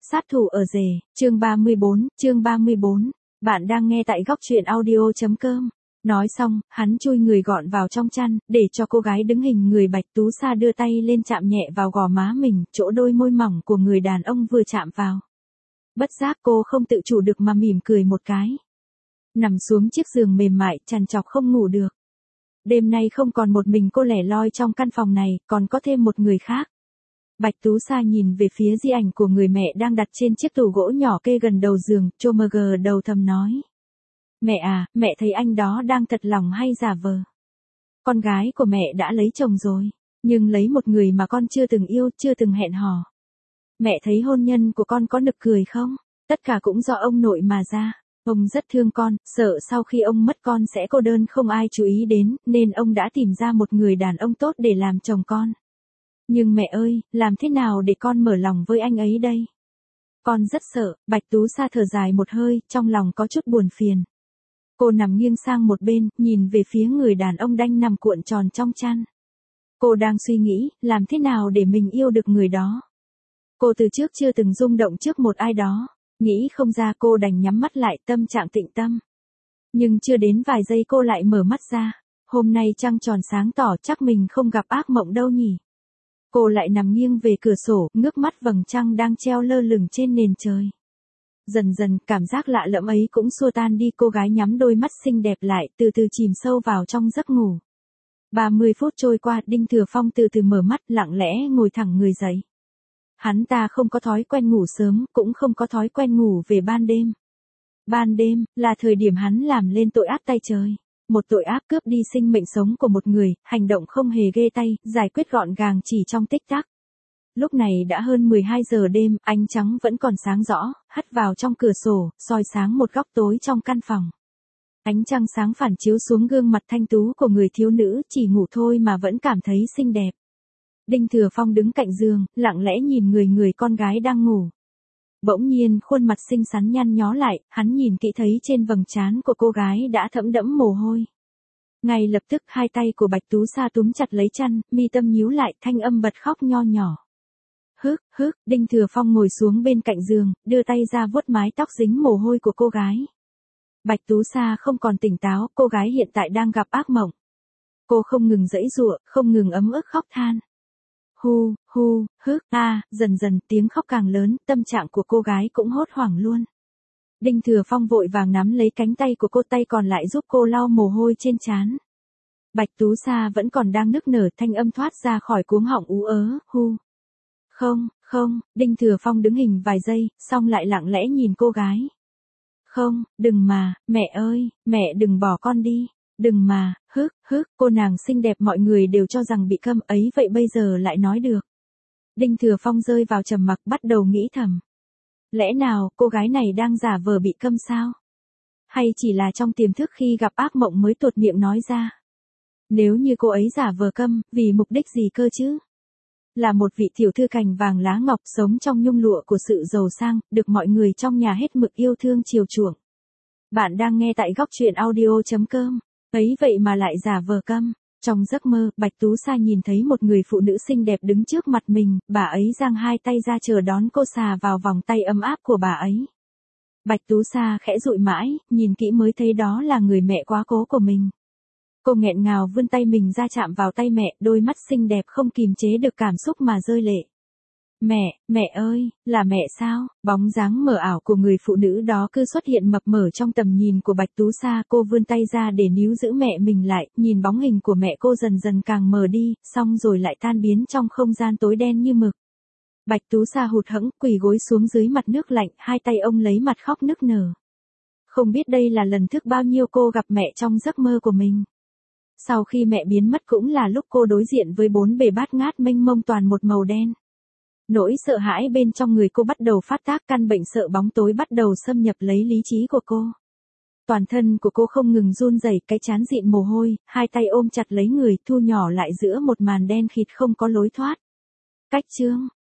Sát thủ ở rể, chương 34. Bạn đang nghe tại góc truyện audio.com. Nói xong, hắn chui người gọn vào trong chăn, để cho cô gái đứng hình người Bạch Tú Sa đưa tay lên chạm nhẹ vào gò má mình, chỗ đôi môi mỏng của người đàn ông vừa chạm vào. Bất giác cô không tự chủ được mà mỉm cười một cái. Nằm xuống chiếc giường mềm mại, trằn trọc không ngủ được. Đêm nay không còn một mình cô lẻ loi trong căn phòng này, còn có thêm một người khác. Bạch Tú Sa nhìn về phía di ảnh của người mẹ đang đặt trên chiếc tủ gỗ nhỏ kê gần đầu giường, chô mờ gờ đầu thầm nói. Mẹ à, mẹ thấy anh đó đang thật lòng hay giả vờ? Con gái của mẹ đã lấy chồng rồi, nhưng lấy một người mà con chưa từng yêu, chưa từng hẹn hò. Mẹ thấy hôn nhân của con có nực cười không? Tất cả cũng do ông nội mà ra. Ông rất thương con, sợ sau khi ông mất con sẽ cô đơn không ai chú ý đến, nên ông đã tìm ra một người đàn ông tốt để làm chồng con. Nhưng mẹ ơi, làm thế nào để con mở lòng với anh ấy đây? Con rất sợ. Bạch Tú Sa thở dài một hơi, trong lòng có chút buồn phiền. Cô nằm nghiêng sang một bên, nhìn về phía người đàn ông đang nằm cuộn tròn trong chăn. Cô đang suy nghĩ, làm thế nào để mình yêu được người đó. Cô từ trước chưa từng rung động trước một ai đó. Nghĩ không ra cô đành nhắm mắt lại, tâm trạng tịnh tâm. Nhưng chưa đến vài giây cô lại mở mắt ra. Hôm nay trăng tròn sáng tỏ, chắc mình không gặp ác mộng đâu nhỉ. Cô lại nằm nghiêng về cửa sổ, ngước mắt vầng trăng đang treo lơ lửng trên nền trời. Dần dần, cảm giác lạ lẫm ấy cũng xua tan đi, cô gái nhắm đôi mắt xinh đẹp lại, từ từ chìm sâu vào trong giấc ngủ. 30 phút trôi qua, Đinh Thừa Phong từ từ mở mắt, lặng lẽ ngồi thẳng người dậy. Hắn ta không có thói quen ngủ sớm, cũng không có thói quen ngủ về ban đêm. Ban đêm, là thời điểm hắn làm lên tội ác tay trời. Một tội ác cướp đi sinh mệnh sống của một người, hành động không hề ghê tay, giải quyết gọn gàng chỉ trong tích tắc. Lúc này đã hơn 12 giờ đêm, ánh trắng vẫn còn sáng rõ, hắt vào trong cửa sổ, soi sáng một góc tối trong căn phòng. Ánh trăng sáng phản chiếu xuống gương mặt thanh tú của người thiếu nữ, chỉ ngủ thôi mà vẫn cảm thấy xinh đẹp. Đinh Thừa Phong đứng cạnh giường, lặng lẽ nhìn người con gái đang ngủ. Bỗng nhiên khuôn mặt xinh xắn nhăn nhó lại, hắn nhìn kỹ thấy trên vầng trán của cô gái đã thấm đẫm mồ hôi. Ngay lập tức hai tay của Bạch Tú Sa túm chặt lấy chăn, mi tâm nhíu lại, thanh âm bật khóc nho nhỏ. Hức, Đinh Thừa Phong ngồi xuống bên cạnh giường, đưa tay ra vuốt mái tóc dính mồ hôi của cô gái. Bạch Tú Sa không còn tỉnh táo, cô gái hiện tại đang gặp ác mộng. Cô không ngừng giãy giụa, không ngừng ấm ức khóc than. Dần dần tiếng khóc càng lớn, tâm trạng của cô gái cũng hốt hoảng luôn. Đinh Thừa Phong vội vàng nắm lấy cánh tay của cô, tay còn lại giúp cô lau mồ hôi trên trán. Bạch Tú Sa vẫn còn đang nức nở, thanh âm thoát ra khỏi cuống họng ú ớ, Không, Đinh Thừa Phong đứng hình vài giây, xong lại lặng lẽ nhìn cô gái. Không, đừng mà, mẹ ơi, mẹ đừng bỏ con đi. Đừng mà, cô nàng xinh đẹp mọi người đều cho rằng bị câm ấy, vậy bây giờ lại nói được. Đinh Thừa Phong rơi vào trầm mặc, bắt đầu nghĩ thầm. Lẽ nào cô gái này đang giả vờ bị câm sao? Hay chỉ là trong tiềm thức khi gặp ác mộng mới tuột miệng nói ra? Nếu như cô ấy giả vờ câm, vì mục đích gì cơ chứ? Là một vị tiểu thư cành vàng lá ngọc, sống trong nhung lụa của sự giàu sang, được mọi người trong nhà hết mực yêu thương chiều chuộng. Bạn đang nghe tại góc truyện audio.com. Ấy vậy mà lại giả vờ câm. Trong giấc mơ, Bạch Tú Sa nhìn thấy một người phụ nữ xinh đẹp đứng trước mặt mình, bà ấy giang hai tay ra chờ đón cô xà vào vòng tay ấm áp của bà ấy. Bạch Tú Sa khẽ dụi mãi, nhìn kỹ mới thấy đó là người mẹ quá cố của mình. Cô nghẹn ngào vươn tay mình ra chạm vào tay mẹ, đôi mắt xinh đẹp không kìm chế được cảm xúc mà rơi lệ. Mẹ ơi, là mẹ sao? Bóng dáng mờ ảo của người phụ nữ đó cứ xuất hiện mập mờ trong tầm nhìn của Bạch Tú Sa, cô vươn tay ra để níu giữ mẹ mình lại, nhìn bóng hình của mẹ cô dần dần càng mờ đi, xong rồi lại tan biến trong không gian tối đen như mực. Bạch Tú Sa hụt hẫng quỳ gối xuống dưới mặt nước lạnh, hai tay ôm lấy mặt khóc nức nở. Không biết đây là lần thứ bao nhiêu cô gặp mẹ trong giấc mơ của mình. Sau khi mẹ biến mất cũng là lúc cô đối diện với bốn bề bát ngát mênh mông toàn một màu đen. Nỗi sợ hãi bên trong người cô bắt đầu phát tác, căn bệnh sợ bóng tối bắt đầu xâm nhập lấy lý trí của cô. Toàn thân của cô không ngừng run rẩy, cái trán dịn mồ hôi, hai tay ôm chặt lấy người, thu nhỏ lại giữa một màn đen khịt không có lối thoát. Cách chương,